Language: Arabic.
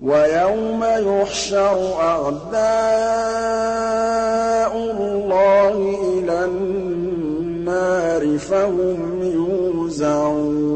وَيَوْمَ يُحْشَرُ أَعْدَاءُ اللَّهِ إِلَى النَّارِ فَهُمْ يُوزَعُونَ